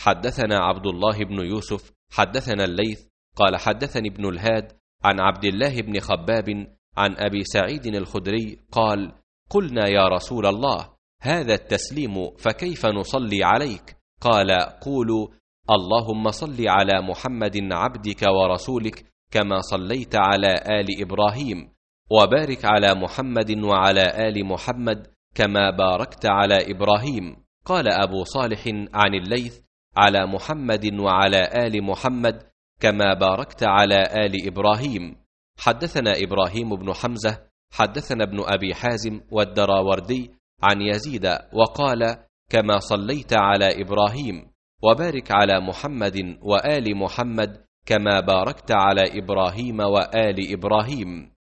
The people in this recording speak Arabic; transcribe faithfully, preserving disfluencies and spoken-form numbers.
حدثنا عبد الله بن يوسف حدثنا الليث قال حدثني ابن الهاد عن عبد الله بن خباب عن أبي سعيد الخدري قال: قلنا يا رسول الله هذا التسليم فكيف نصلي عليك؟ قال: قولوا اللهم صل على محمد عبدك ورسولك كما صليت على آل إبراهيم، وبارك على محمد وعلى آل محمد كما باركت على إبراهيم. قال أبو صالح عن الليث: على محمد وعلى آل محمد كما باركت على آل إبراهيم. حدثنا إبراهيم بن حمزة حدثنا ابن أبي حازم والدراوردي عن يزيد وقال: كما صليت على إبراهيم، وبارك على محمد وآل محمد كما باركت على إبراهيم وآل إبراهيم.